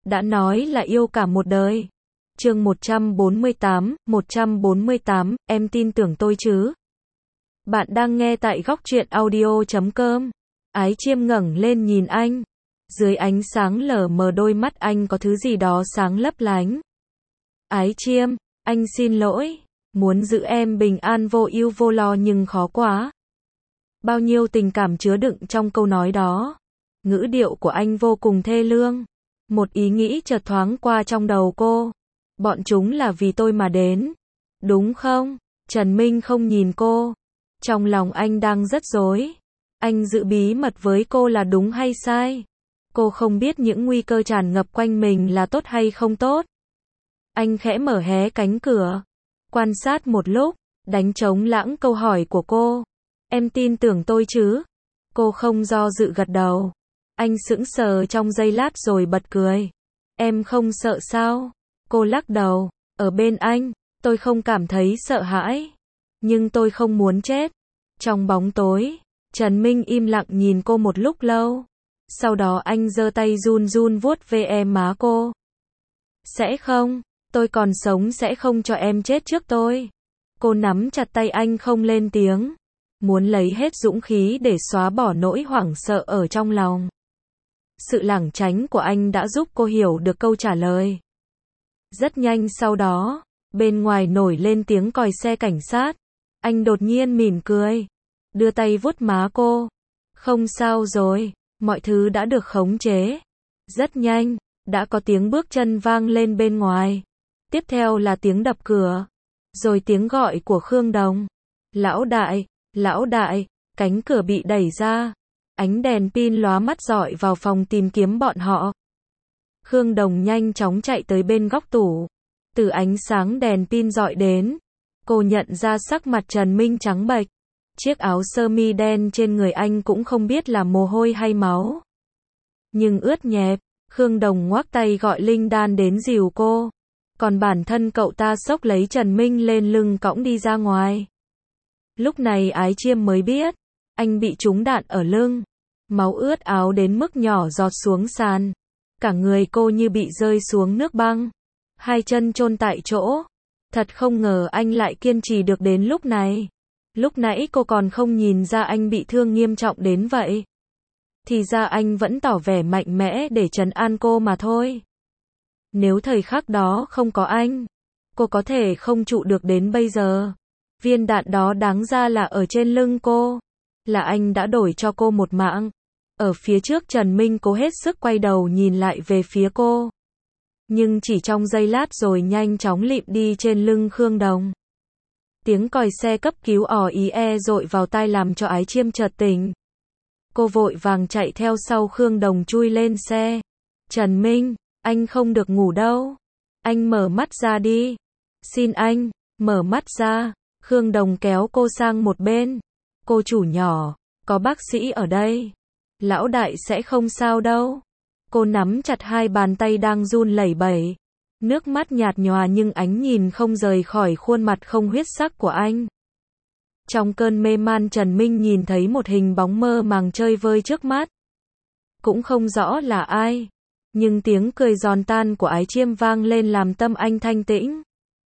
đã nói là yêu cả một đời. Chương 148, em tin tưởng tôi chứ? Bạn đang nghe tại góc truyện audio.com. Ái Chiêm ngẩng lên nhìn anh. Dưới ánh sáng lờ mờ đôi mắt anh có thứ gì đó sáng lấp lánh. Ái Chiêm, anh xin lỗi. Muốn giữ em bình an vô ưu vô lo nhưng khó quá. Bao nhiêu tình cảm chứa đựng trong câu nói đó. Ngữ điệu của anh vô cùng thê lương. Một ý nghĩ chợt thoáng qua trong đầu cô. Bọn chúng là vì tôi mà đến. Đúng không? Trần Minh không nhìn cô. Trong lòng anh đang rất rối. Anh giữ bí mật với cô là đúng hay sai? Cô không biết những nguy cơ tràn ngập quanh mình là tốt hay không tốt. Anh khẽ mở hé cánh cửa. Quan sát một lúc, đánh trống lãng câu hỏi của cô. Em tin tưởng tôi chứ? Cô không do dự gật đầu. Anh sững sờ trong giây lát rồi bật cười. Em không sợ sao? Cô lắc đầu. Ở bên anh, tôi không cảm thấy sợ hãi. Nhưng tôi không muốn chết. Trong bóng tối, Trần Minh im lặng nhìn cô một lúc lâu. Sau đó anh giơ tay run run vuốt ve má cô. Sẽ không, tôi còn sống sẽ không cho em chết trước tôi. Cô nắm chặt tay anh không lên tiếng. Muốn lấy hết dũng khí để xóa bỏ nỗi hoảng sợ ở trong lòng. Sự lảng tránh của anh đã giúp cô hiểu được câu trả lời. Rất nhanh sau đó, bên ngoài nổi lên tiếng còi xe cảnh sát. Anh đột nhiên mỉm cười. Đưa tay vuốt má cô. Không sao rồi, mọi thứ đã được khống chế. Rất nhanh, đã có tiếng bước chân vang lên bên ngoài. Tiếp theo là tiếng đập cửa. Rồi tiếng gọi của Khương Đồng. Lão đại, cánh cửa bị đẩy ra. Ánh đèn pin lóa mắt rọi vào phòng tìm kiếm bọn họ. Khương Đồng nhanh chóng chạy tới bên góc tủ. Từ ánh sáng đèn pin rọi đến, cô nhận ra sắc mặt Trần Minh trắng bệch. Chiếc áo sơ mi đen trên người anh cũng không biết là mồ hôi hay máu. Nhưng ướt nhẹp, Khương Đồng ngoắc tay gọi Linh Đan đến dìu cô. Còn bản thân cậu ta xốc lấy Trần Minh lên lưng cõng đi ra ngoài. Lúc này Ái Chiêm mới biết, anh bị trúng đạn ở lưng. Máu ướt áo đến mức nhỏ giọt xuống sàn. Cả người cô như bị rơi xuống nước băng. Hai chân chôn tại chỗ. Thật không ngờ anh lại kiên trì được đến lúc này. Lúc nãy cô còn không nhìn ra anh bị thương nghiêm trọng đến vậy. Thì ra anh vẫn tỏ vẻ mạnh mẽ để trấn an cô mà thôi. Nếu thời khắc đó không có anh, cô có thể không trụ được đến bây giờ. Viên đạn đó đáng ra là ở trên lưng cô. Là anh đã đổi cho cô một mạng. Ở phía trước Trần Minh cố hết sức quay đầu nhìn lại về phía cô. Nhưng chỉ trong giây lát rồi nhanh chóng lịm đi trên lưng Khương Đồng. Tiếng còi xe cấp cứu ò ý dội vào tai làm cho Ái Chiêm chợt tỉnh. Cô vội vàng chạy theo sau Khương Đồng chui lên xe. Trần Minh, anh không được ngủ đâu. Anh mở mắt ra đi. Xin anh, mở mắt ra. Khương Đồng kéo cô sang một bên. Cô chủ nhỏ, có bác sĩ ở đây. Lão đại sẽ không sao đâu. Cô nắm chặt hai bàn tay đang run lẩy bẩy. Nước mắt nhạt nhòa nhưng ánh nhìn không rời khỏi khuôn mặt không huyết sắc của anh. Trong cơn mê man Trần Minh nhìn thấy một hình bóng mơ màng chơi vơi trước mắt. Cũng không rõ là ai. Nhưng tiếng cười giòn tan của Ái Chiêm vang lên làm tâm anh thanh tĩnh.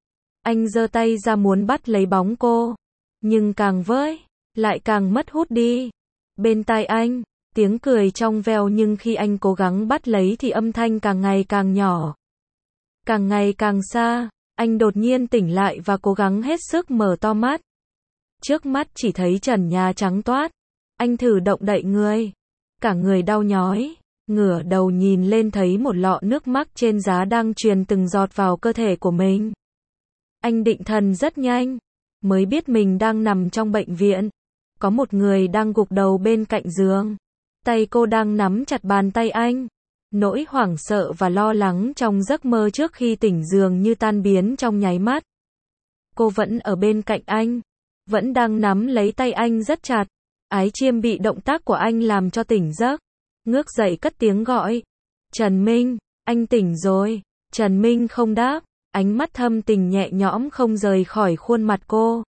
Anh giơ tay ra muốn bắt lấy bóng cô. Nhưng càng với, lại càng mất hút đi. Bên tai anh, tiếng cười trong veo nhưng khi anh cố gắng bắt lấy thì âm thanh càng ngày càng nhỏ. Càng ngày càng xa, anh đột nhiên tỉnh lại và cố gắng hết sức mở to mắt. Trước mắt chỉ thấy trần nhà trắng toát. Anh thử động đậy người. Cả người đau nhói. Ngửa đầu nhìn lên thấy một lọ nước mắt trên giá đang truyền từng giọt vào cơ thể của mình. Anh định thần rất nhanh. Mới biết mình đang nằm trong bệnh viện. Có một người đang gục đầu bên cạnh giường. Tay cô đang nắm chặt bàn tay anh. Nỗi hoảng sợ và lo lắng trong giấc mơ trước khi tỉnh dường như tan biến trong nháy mắt. Cô vẫn ở bên cạnh anh. Vẫn đang nắm lấy tay anh rất chặt. Ái Chiêm bị động tác của anh làm cho tỉnh giấc. Ngước dậy cất tiếng gọi. Trần Minh, anh tỉnh rồi. Trần Minh không đáp. Ánh mắt thâm tình nhẹ nhõm không rời khỏi khuôn mặt cô.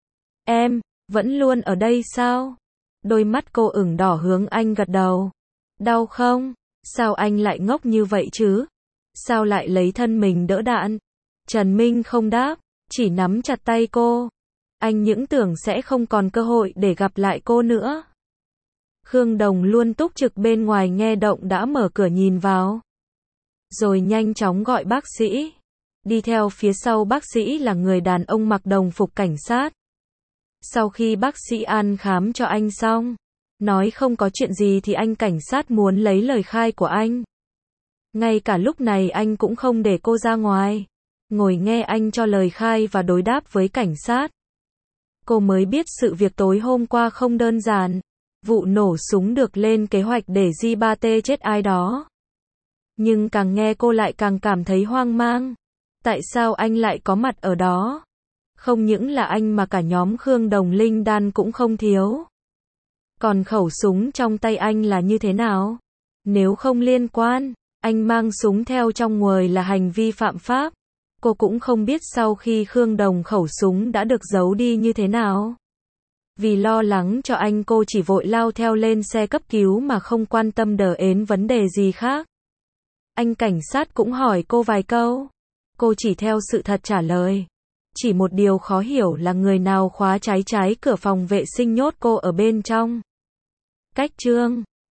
Em, vẫn luôn ở đây sao? Đôi mắt cô ửng đỏ hướng anh gật đầu. Đau không? Sao anh lại ngốc như vậy chứ? Sao lại lấy thân mình đỡ đạn? Trần Minh không đáp, chỉ nắm chặt tay cô. Anh những tưởng sẽ không còn cơ hội để gặp lại cô nữa. Khương Đồng luôn túc trực bên ngoài nghe động đã mở cửa nhìn vào. Rồi nhanh chóng gọi bác sĩ. Đi theo phía sau bác sĩ là người đàn ông mặc đồng phục cảnh sát. Sau khi bác sĩ an khám cho anh xong, nói không có chuyện gì thì anh cảnh sát muốn lấy lời khai của anh. Ngay cả lúc này anh cũng không để cô ra ngoài. Ngồi nghe anh cho lời khai và đối đáp với cảnh sát. Cô mới biết sự việc tối hôm qua không đơn giản. Vụ nổ súng được lên kế hoạch để J3T chết ai đó. Nhưng càng nghe cô lại càng cảm thấy hoang mang. Tại sao anh lại có mặt ở đó? Không những là anh mà cả nhóm Khương Đồng Linh Đan cũng không thiếu. Còn khẩu súng trong tay anh là như thế nào? Nếu không liên quan, anh mang súng theo trong người là hành vi phạm pháp. Cô cũng không biết sau khi Khương Đồng khẩu súng đã được giấu đi như thế nào. Vì lo lắng cho anh cô chỉ vội lao theo lên xe cấp cứu mà không quan tâm đến vấn đề gì khác. Anh cảnh sát cũng hỏi cô vài câu. Cô chỉ theo sự thật trả lời. Chỉ một điều khó hiểu là người nào khóa trái cửa phòng vệ sinh nhốt cô ở bên trong. Cách chương